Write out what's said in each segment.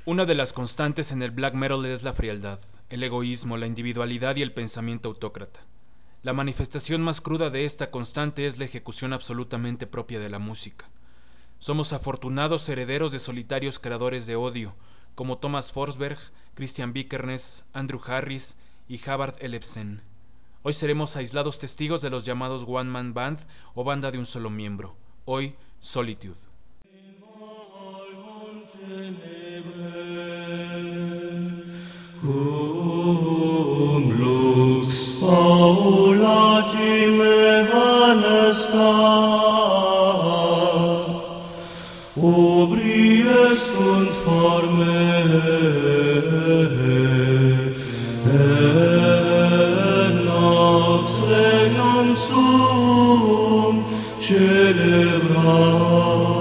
Una de las constantes en el black metal es la frialdad, el egoísmo, la individualidad y el pensamiento autócrata. La manifestación más cruda de esta constante es la ejecución absolutamente propia de la música. Somos afortunados herederos de solitarios creadores de odio, como Thomas Forsberg, Christian Vikernes, Andrew Harris y Havard Ellefsen. Hoy seremos aislados testigos de los llamados One Man Band o banda de un solo miembro. Hoy, Solitude. Cum lux paulagime vanescat, obries sunt forme, et nox regnum suum celebrat.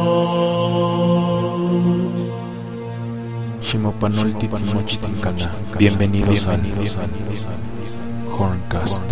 Shimopanoltitimochitincana. Bienvenidos a Horncast.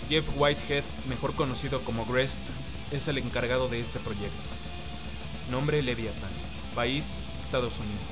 Jeff Whitehead, mejor conocido como Grest, es el encargado de este proyecto. Nombre: Leviathan. País: Estados Unidos.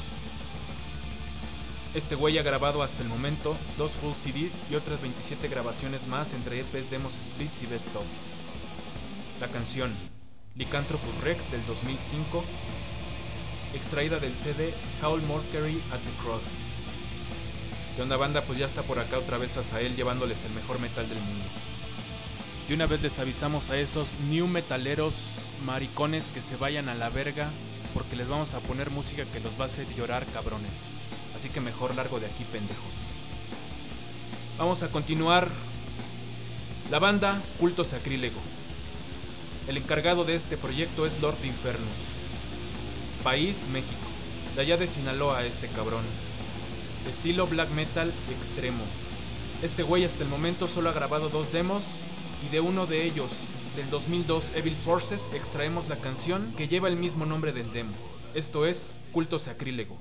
Este güey ha grabado hasta el momento 2 full CDs y otras 27 grabaciones más entre EPs, demos, splits y best of. La canción Lycanthropus Rex del 2005, extraída del CD Howl Mercury at the Cross. ¿Qué onda, banda? Pues ya está por acá otra vez Azael llevándoles el mejor metal del mundo. De una vez les avisamos a esos new metaleros maricones que se vayan a la verga, porque les vamos a poner música que los va a hacer llorar, cabrones. Así que mejor largo de aquí, pendejos. Vamos a continuar. La banda Culto Sacrílego. El encargado de este proyecto es Lord Infernus. País: México. De allá de Sinaloa este cabrón. Estilo black metal extremo. Este güey hasta el momento solo ha grabado 2 demos, y de uno de ellos, del 2002 Evil Forces, extraemos la canción que lleva el mismo nombre del demo. Esto es Culto Sacrílego.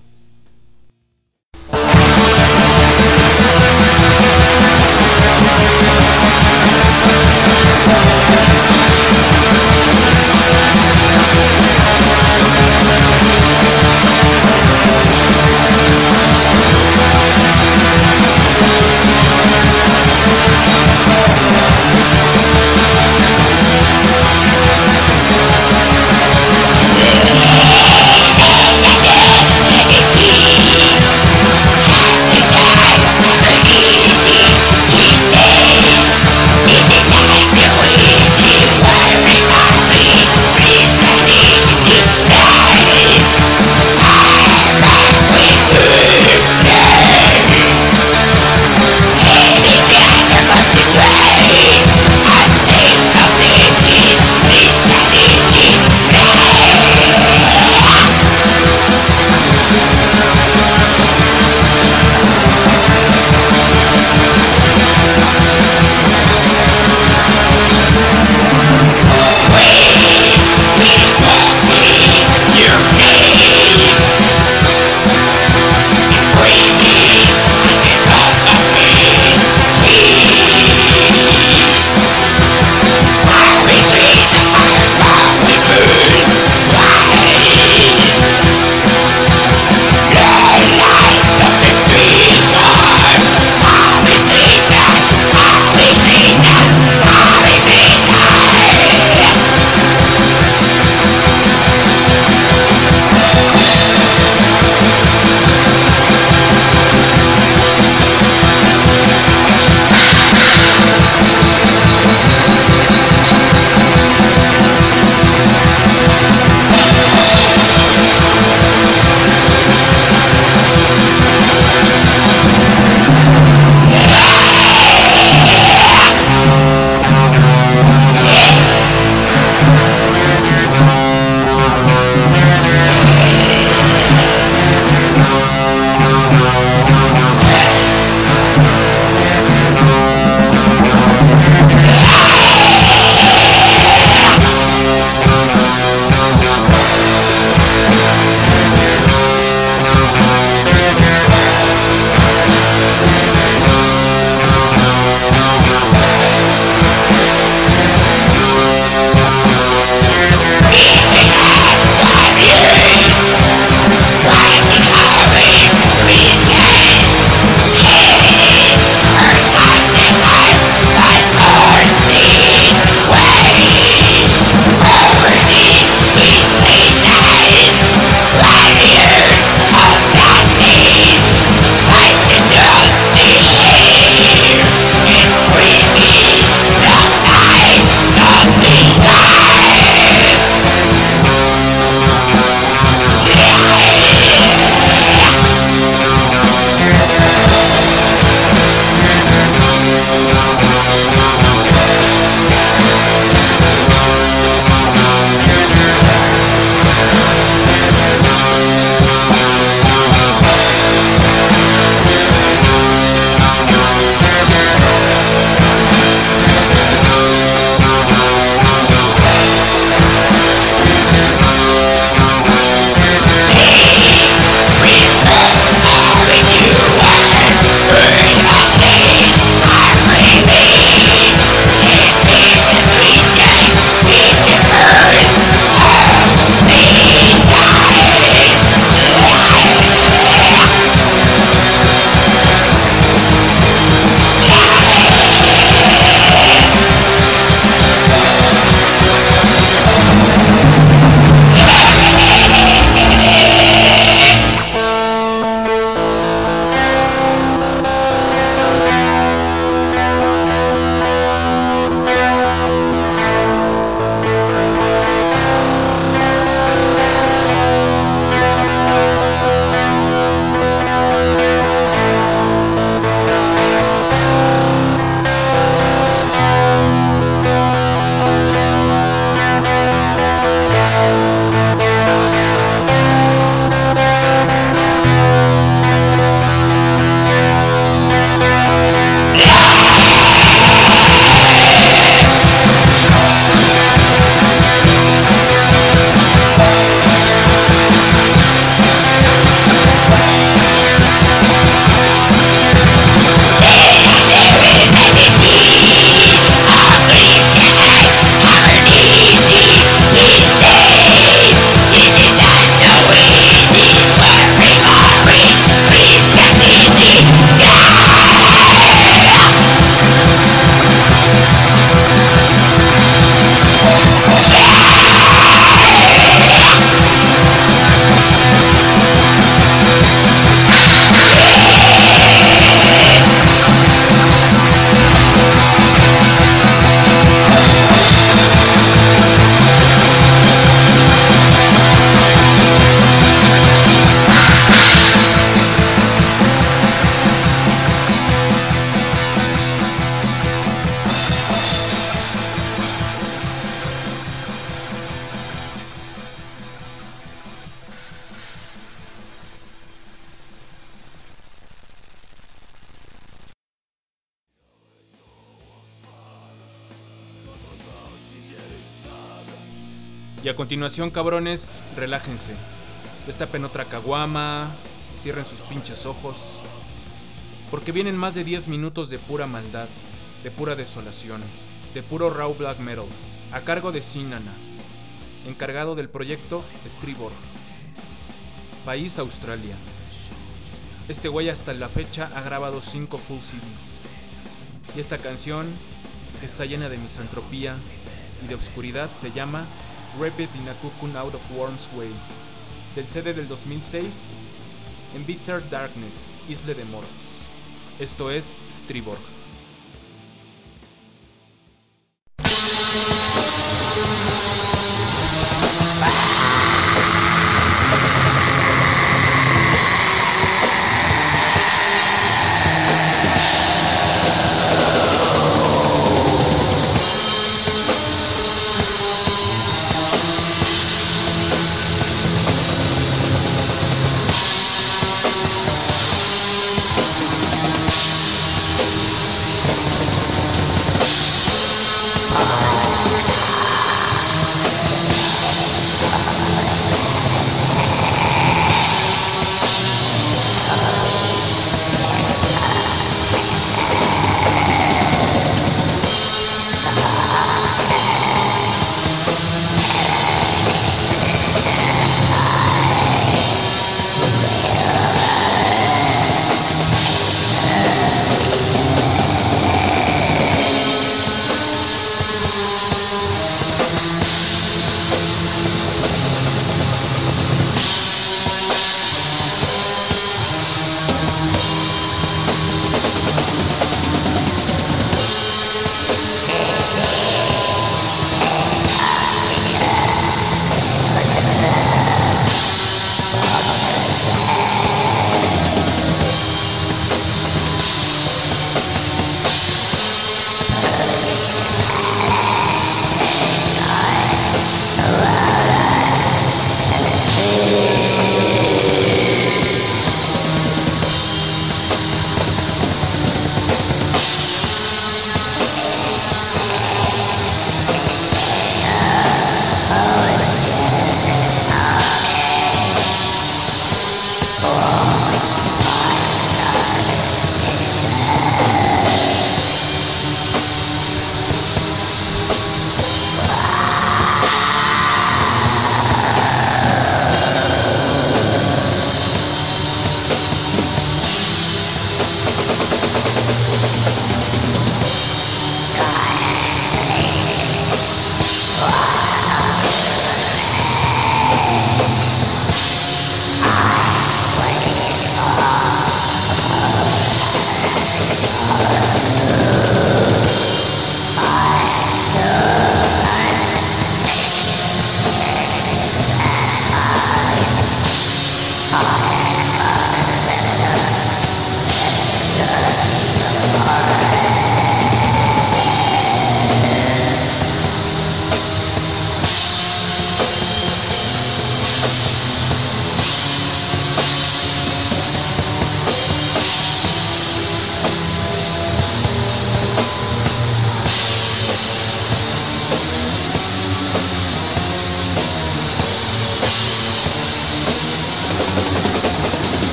Y a continuación, cabrones, relájense. Destapen otra caguama, cierren sus pinches ojos, porque vienen más de 10 minutos de pura maldad, de pura desolación, de puro raw black metal, a cargo de Sinana, encargado del proyecto Striborg. País Australia. Este güey hasta la fecha ha grabado 5 full CDs. Y esta canción, que está llena de misantropía y de oscuridad, se llama Rapid in a Cocoon Out of Worm's Way, del CD del 2006, en Bitter Darkness, Isle de Morts. Esto es Striborg.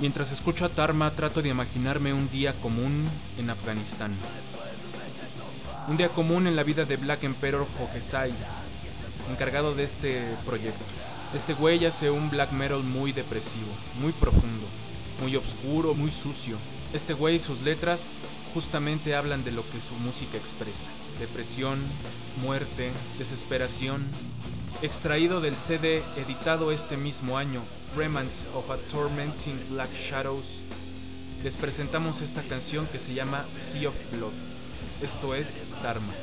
Mientras escucho a Dharma, trato de imaginarme un día común en Afganistán. Un día común en la vida de Black Emperor Hokusai, encargado de este proyecto. Este güey hace un black metal muy depresivo, muy profundo, muy oscuro, muy sucio. Este güey y sus letras justamente hablan de lo que su música expresa. Depresión, muerte, desesperación. Extraído del CD editado este mismo año, Remnants of a Tormenting Black Shadows, les presentamos esta canción que se llama Sea of Blood. Esto es Dharma.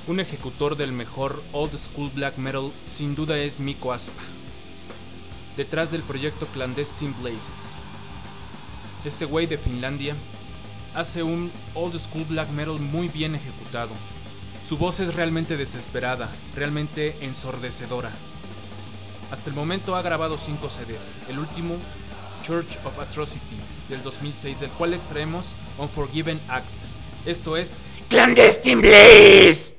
Un ejecutor del mejor old school black metal sin duda es Mikko Aspa, detrás del proyecto Clandestine Blaze. Este güey de Finlandia hace un old school black metal muy bien ejecutado. Su voz es realmente desesperada, realmente ensordecedora. Hasta el momento ha grabado 5 CDs, el último Church of Atrocity del 2006, del cual extraemos Unforgiven Acts. Esto es Clandestine Blaze.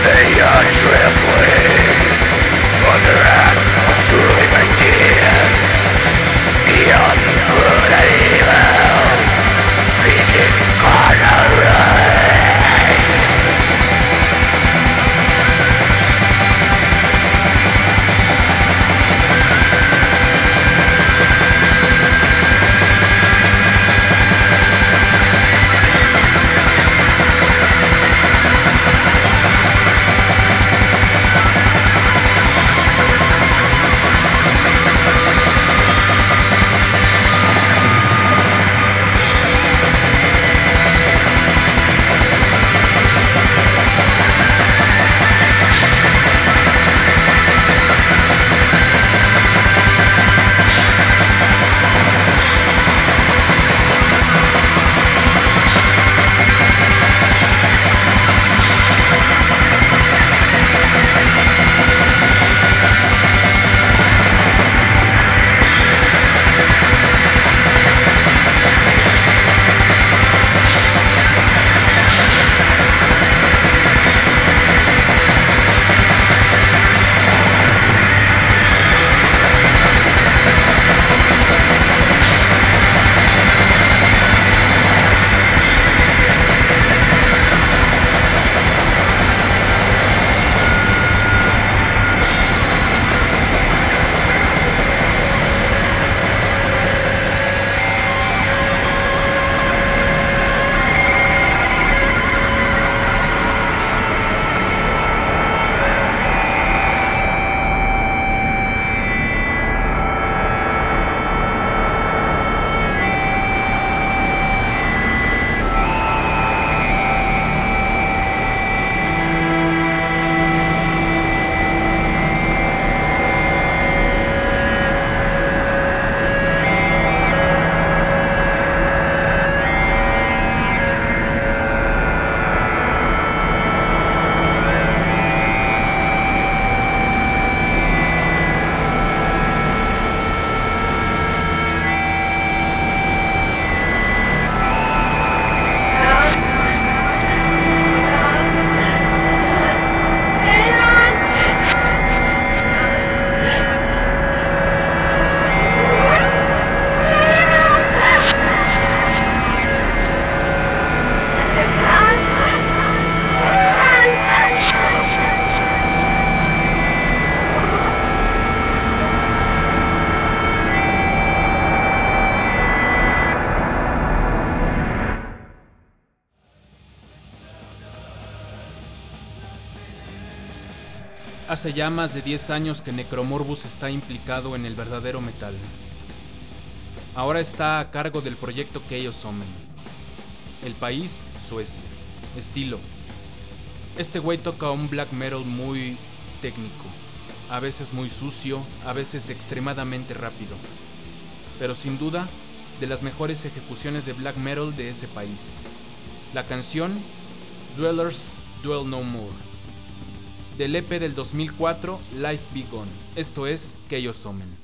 Hace ya más de 10 años que Necromorbus está implicado en el verdadero metal. Ahora está a cargo del proyecto Chaos Omen. El país, Suecia. Estilo. Este güey toca un black metal muy técnico, a veces muy sucio, a veces extremadamente rápido, pero sin duda de las mejores ejecuciones de black metal de ese país. La canción Dwellers Dwell No More, del EP del 2004 Life Be Gone. Esto es Chaos Omen.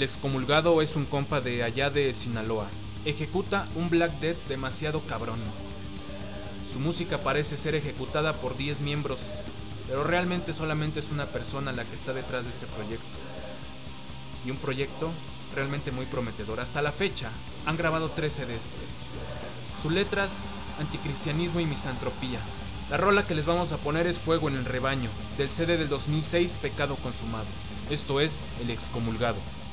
excomulgado es un compa de allá de Sinaloa. Ejecuta un Black Death demasiado cabrón. Su música parece ser ejecutada por 10 miembros, pero realmente solamente es una persona la que está detrás de este proyecto. Y un proyecto realmente muy prometedor. Hasta la fecha han grabado 3 CDs. Sus letras, anticristianismo y misantropía. La rola que les vamos a poner es Fuego en el Rebaño, del CD del 2006, Pecado Consumado. Esto es El Excomulgado.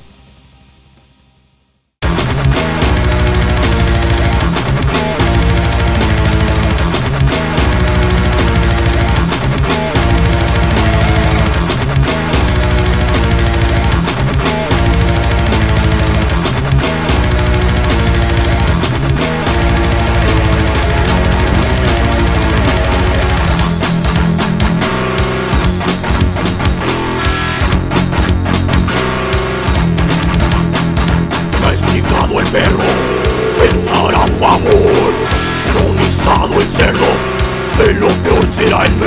Pensar a favor, cronizado el cerdo, de lo peor será el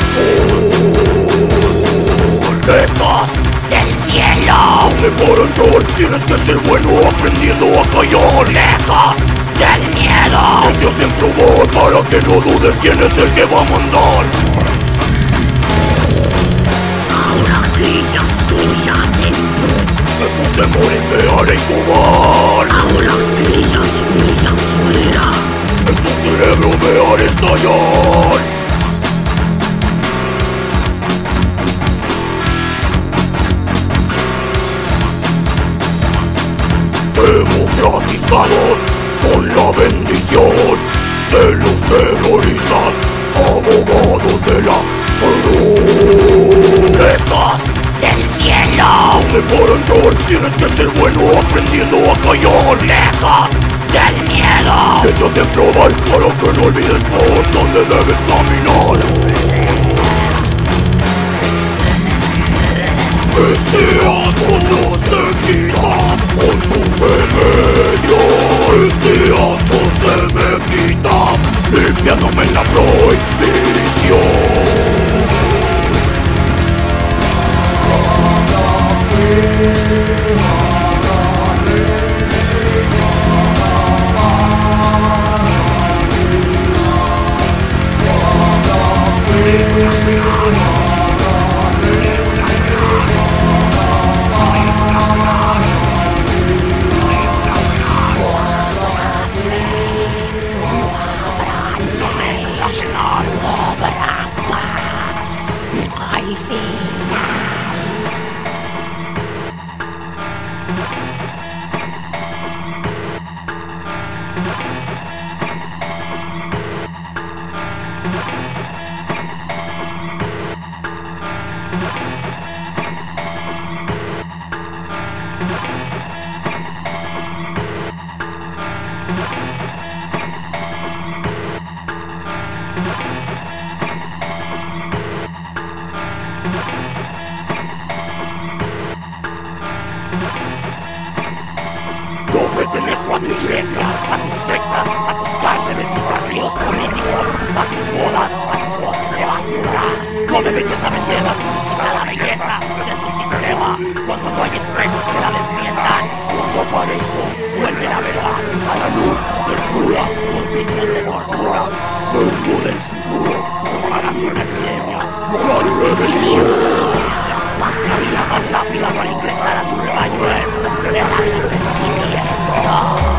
mejor. Dejas del cielo, para entrar tienes que ser bueno aprendiendo a callar. Dejas del miedo, que te hacen probar para que no dudes quién es el que va a mandar. Ahora que ya estoy adentro, tus temores me haré incubar. Ahora que ya estoy afuera, en tu cerebro me haré estallar. Democratizados con la bendición de los terroristas, abogados de la cruz. Dejas del cielo, para entrar tienes que ser bueno aprendiendo a callar. Lejos del miedo, que te hacen probar para que no olvides por dónde debes caminar. Este asco no se quita con tu remedio. Este asco se me quita limpiándome en la prohibición. No pertenezco a tu iglesia, a tus sectas, a tus cárceles, ni partidos políticos, a tus bodas, a tus botes de basura. No me vengas a vender la publicidad, la belleza de tu sistema, cuando no hay espejos que la desmientan. Cuando aparezco, vuelve la verdad a la luz, desnuda, con signos de tortura. Vengo del futuro, propagando una epidemia, la rebelión. La vía más rápida para ingresar a tu rebaño es el arrepentimiento.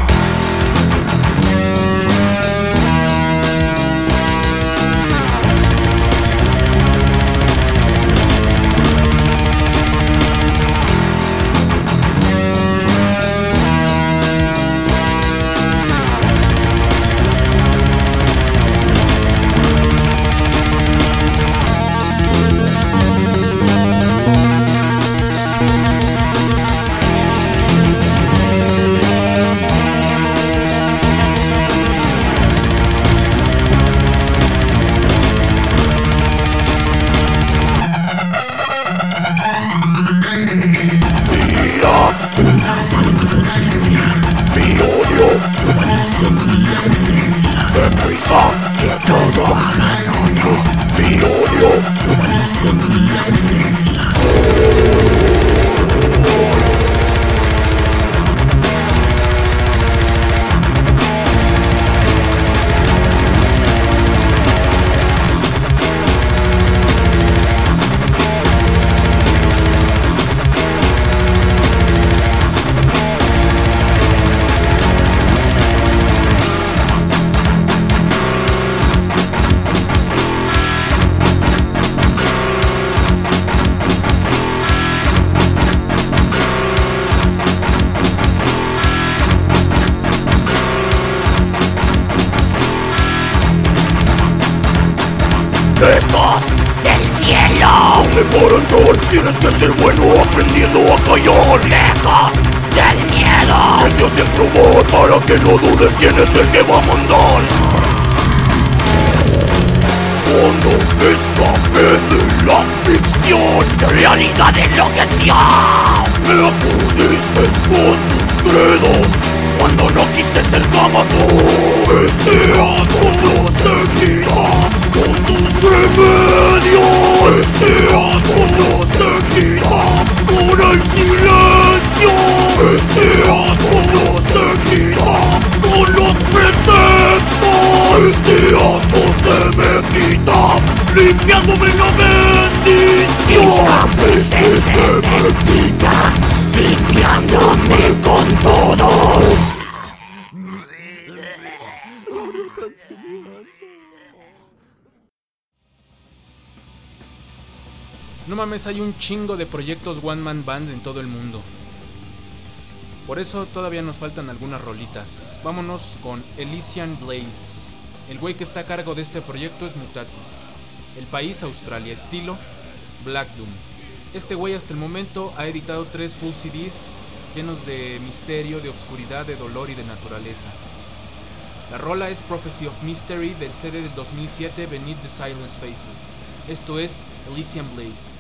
Mi odio permanece en mi ausencia. Deprisa, que todo hagan hoyos. Mi odio permanece en mi ausencia. Para entrar tienes que ser bueno aprendiendo a callar. Lejos del miedo que te hacen probar para que no dudes quién es el que va a mandar. Cuando escapé de la ficción, de realidad enloqueció. Me acudiste con tus credos cuando no quise ser como tú. Este asco no se quita con tus remedios. Este asco no se quita con el silencio. Este asco no se quita con los pretextos. Este asco se me quita limpiándome la bendición. Este se me quita limpiándome con todos. No mames, hay un chingo de proyectos One Man Band en todo el mundo. Por eso todavía nos faltan algunas rolitas. Vámonos con Elysian Blaze. El güey que está a cargo de este proyecto es Mutatis. El país, Australia. Estilo, Black Doom. Este güey hasta el momento ha editado 3 full CDs llenos de misterio, de oscuridad, de dolor y de naturaleza. La rola es Prophecy of Mystery del CD del 2007 Beneath the Silence Faces. Esto es Elysian Blaze.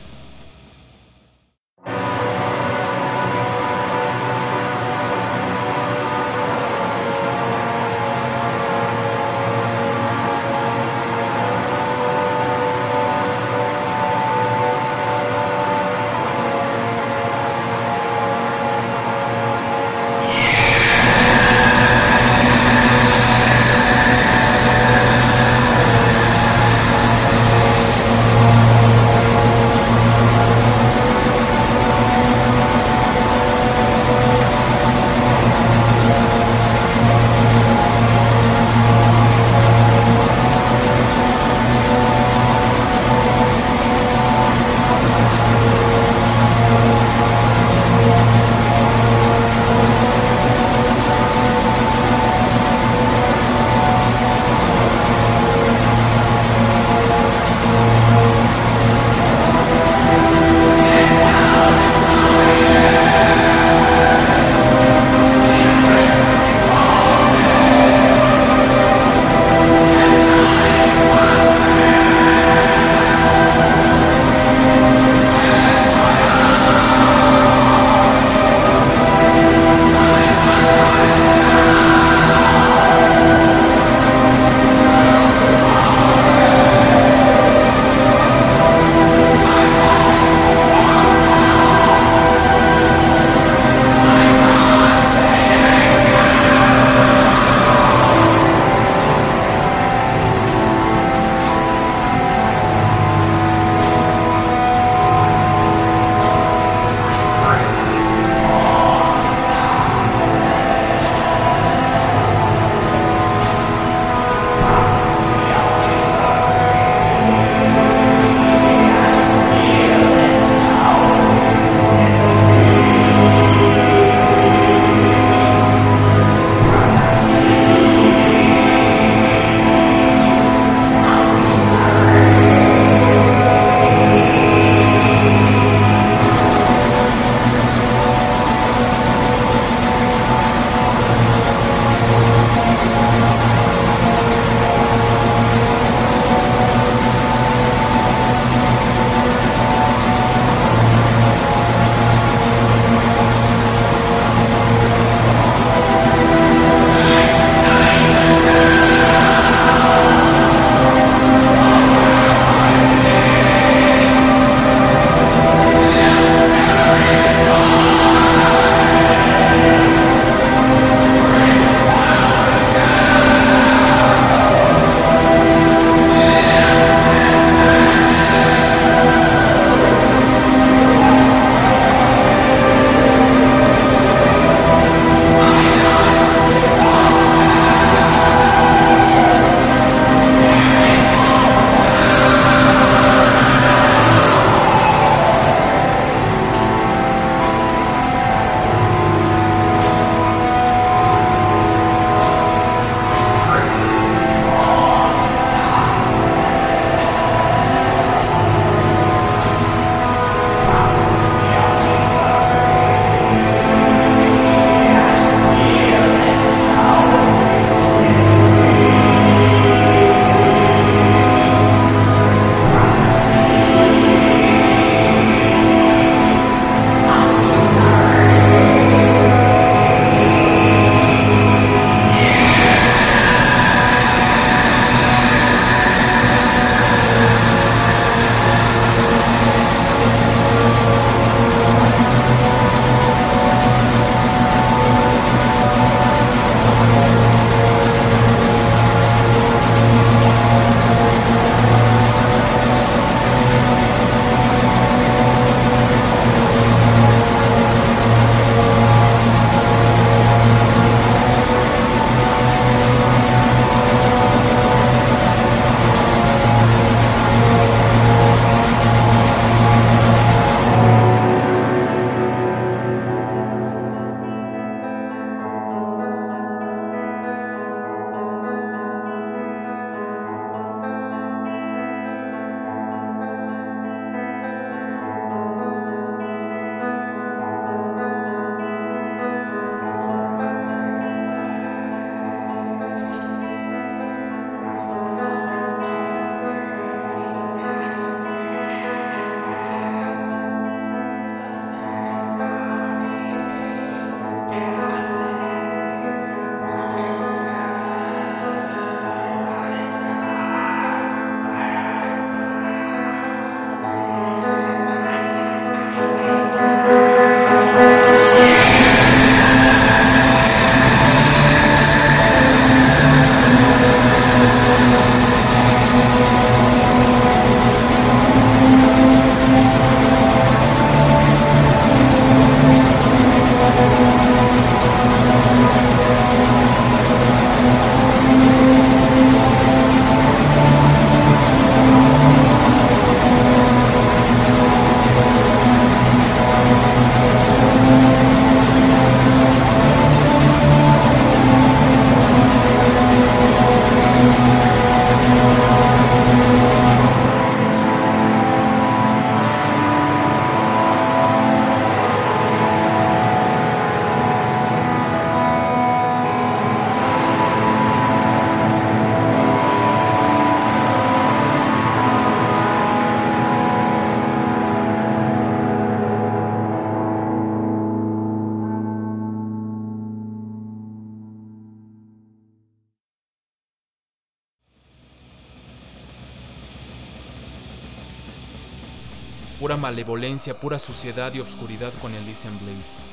pura malevolencia, pura suciedad y obscuridad con Elysian Blaze.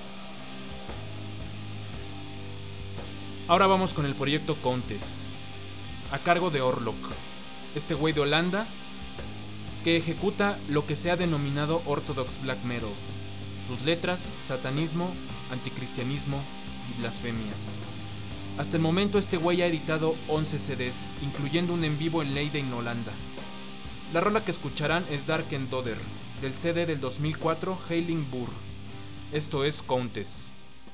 Ahora vamos con el proyecto Countess, a cargo de Oorlog, este güey de Holanda que ejecuta lo que se ha denominado Orthodox Black Metal. Sus letras, satanismo, anticristianismo y blasfemias. Hasta el momento este güey ha editado 11 CDs, incluyendo un en vivo en Leiden, en Holanda. La rola que escucharán es Dark and Dodder, del CD del 2004 Hailing Burr. Esto es Countess.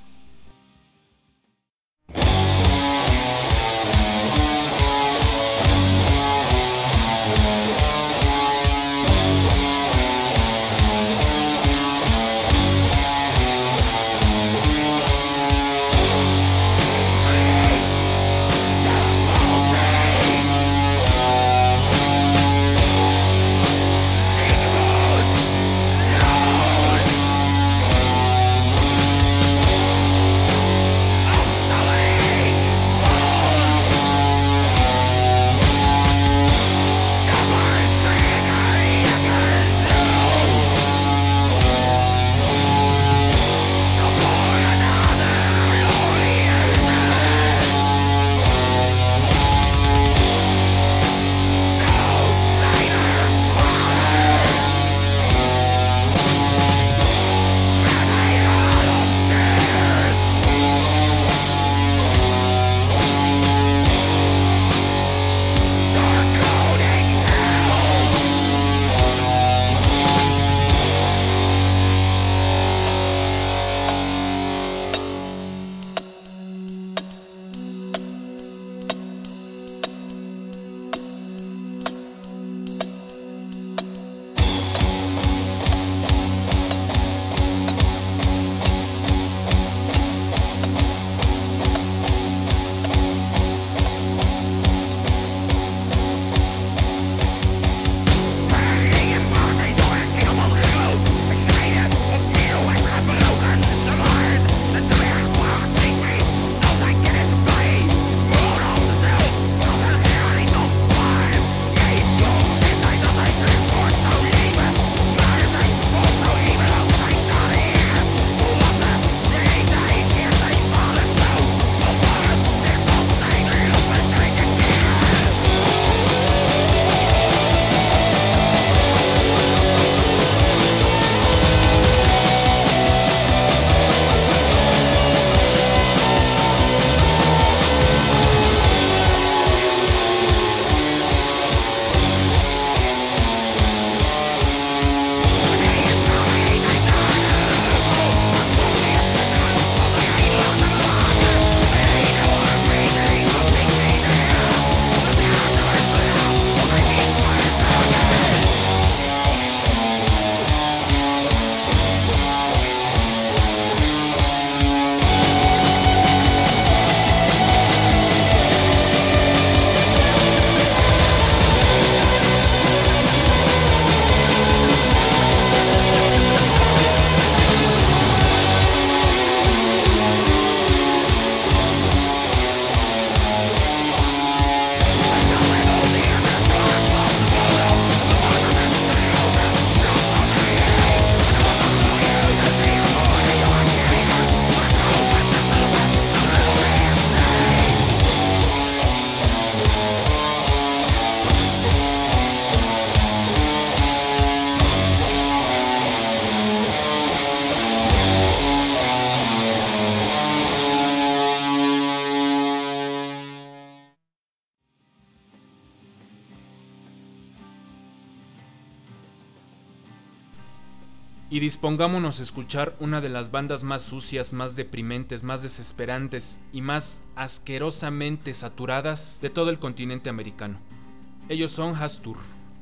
y dispongámonos a escuchar una de las bandas más sucias, más deprimentes, más desesperantes y más asquerosamente saturadas de todo el continente americano. Ellos son Hastur.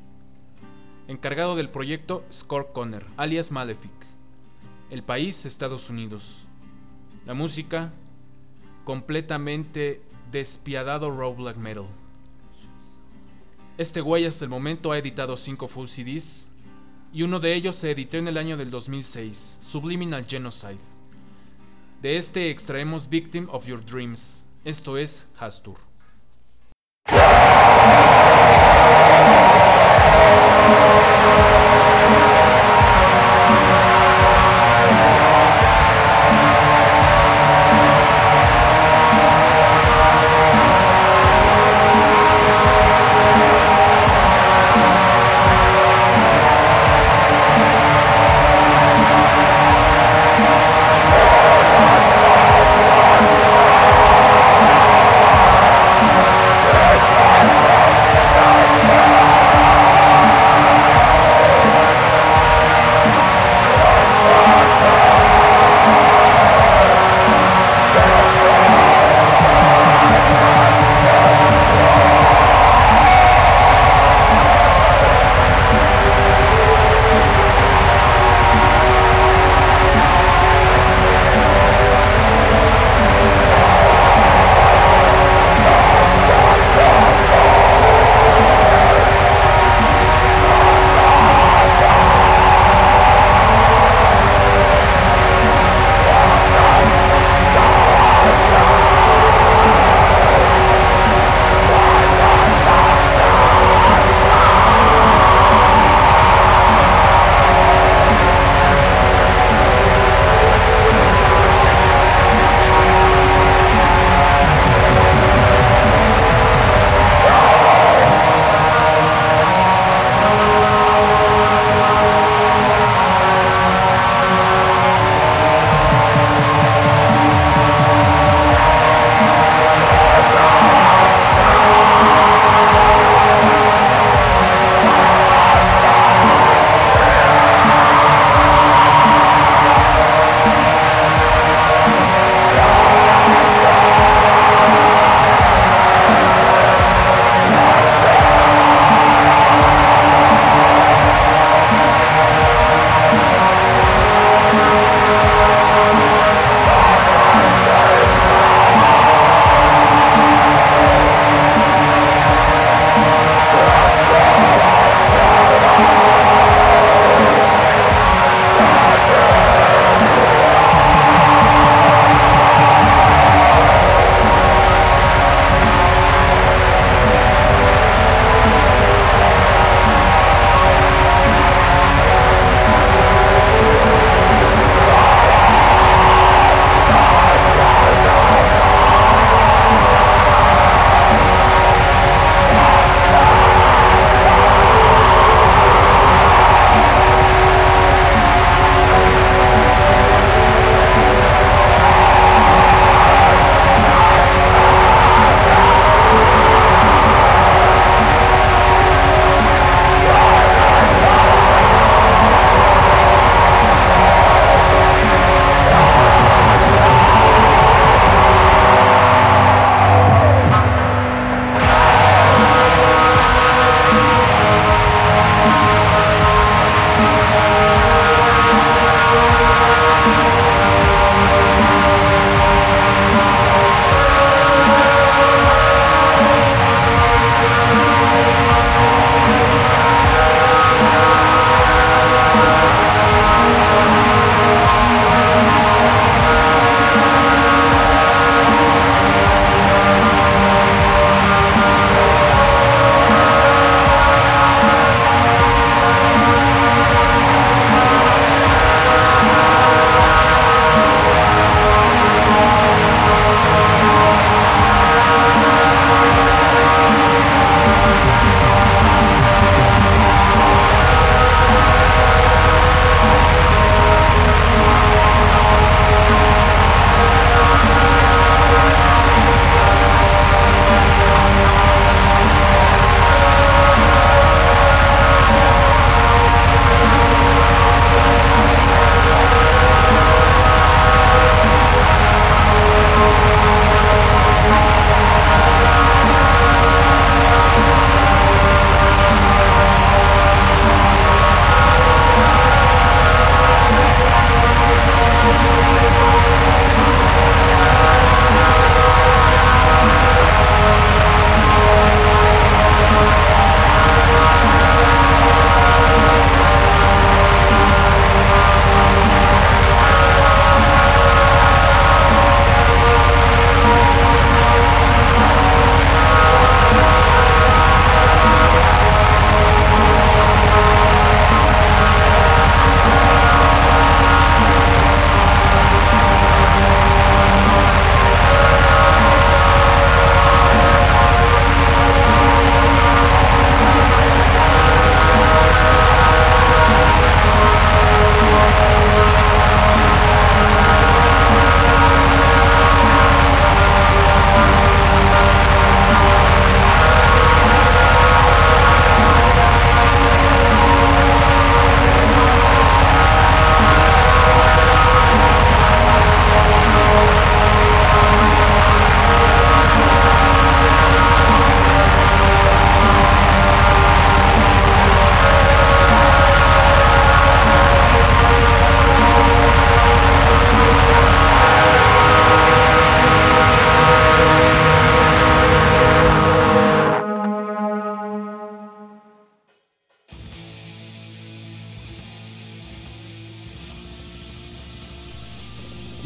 Encargado del proyecto, Score Conner, alias Malefic. El país, Estados Unidos. La música, completamente despiadado raw black metal. Este güey hasta el momento ha editado 5 full CDs y uno de ellos se editó en el año del 2006, Subliminal Genocide. De este extraemos Victim of Your Dreams. Esto es Hastur.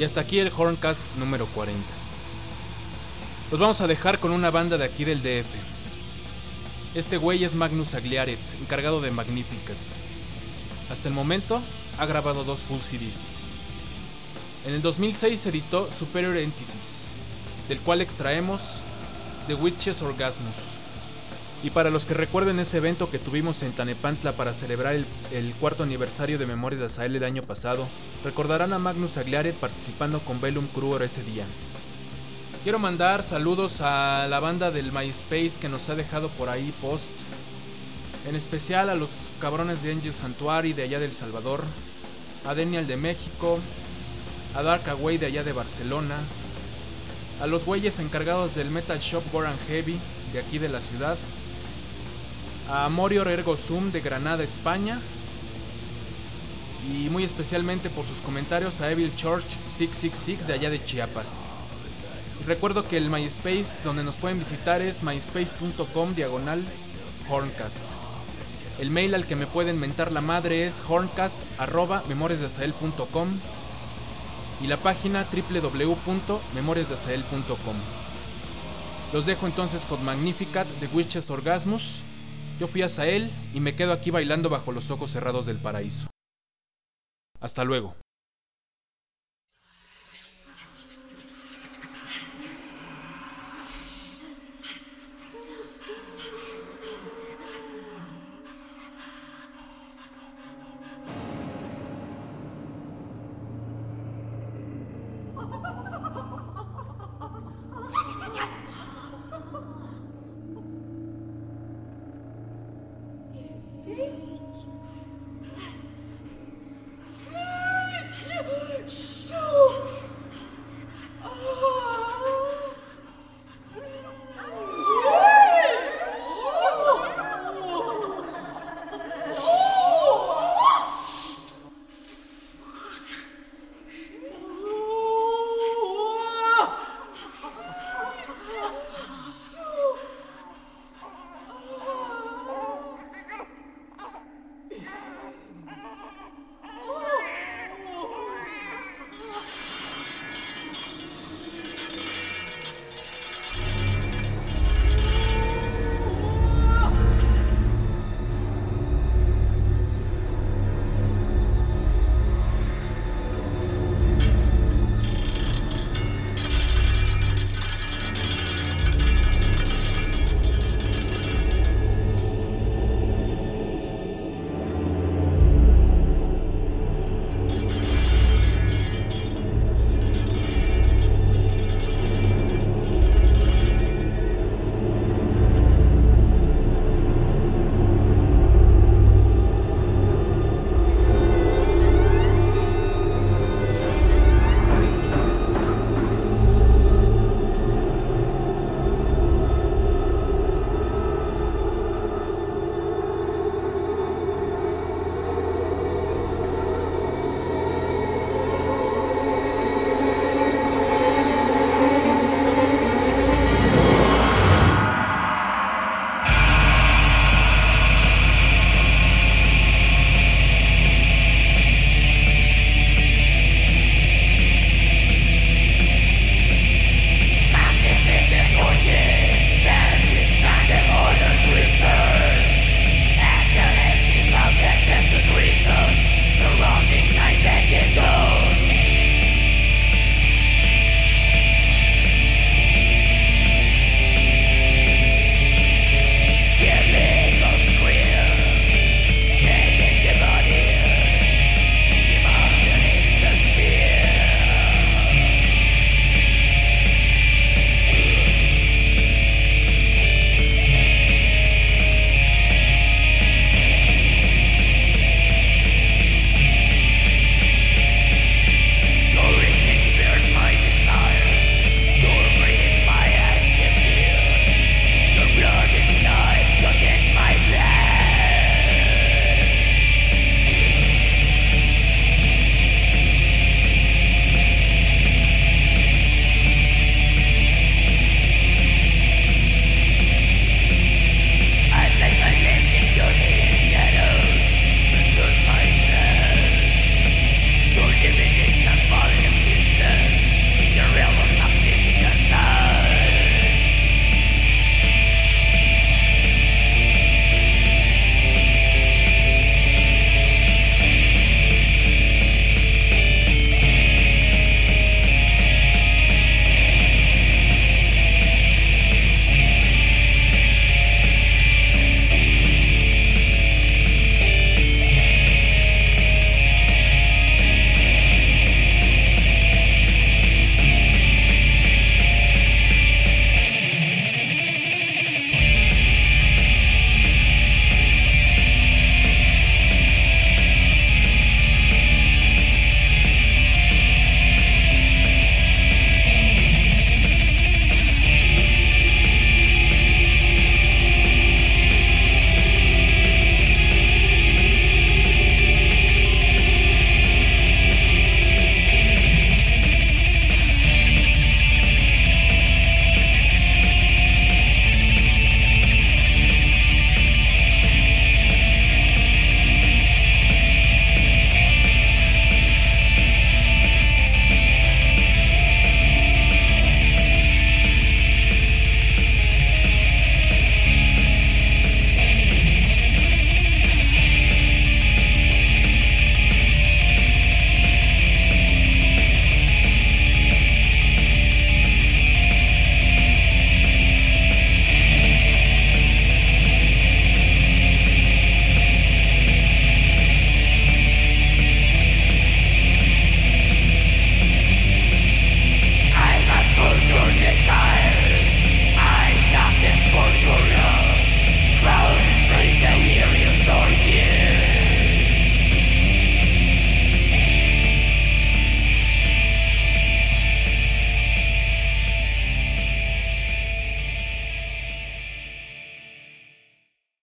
hasta aquí el Horncast número 40. Los vamos a dejar con una banda de aquí del DF. Este güey es Magnus Agliaret, encargado de Magnificat. Hasta el momento ha grabado 2 full CDs. En el 2006 editó Superior Entities, del cual extraemos The Witch's Orgasmus. Y para los que recuerden ese evento que tuvimos en Tlanepantla para celebrar el 4º aniversario de Memorias de Azael el año pasado, recordarán a Magnus Agliaret participando con Velum Crew ese día. Quiero mandar saludos a la banda del MySpace que nos ha dejado por ahí post, en especial a los cabrones de Angel Sanctuary de allá del Salvador, a Daniel de México, a Dark Away de allá de Barcelona, a los güeyes encargados del Metal Shop Gore and Heavy de aquí de la ciudad, a Morior Ergo Sum de Granada, España, y muy especialmente por sus comentarios a Evil Church 666 de allá de Chiapas. Recuerdo que el MySpace donde nos pueden visitar es myspace.com/Horncast. El mail al que me pueden mentar la madre es horncast@memoriasdeazael.com y la página www.memoriasdeazael.com. Los dejo entonces con Magnificat de Witch's Orgasmus. Yo fui a Azael y me quedo aquí bailando bajo los ojos cerrados del paraíso. Hasta luego. Fate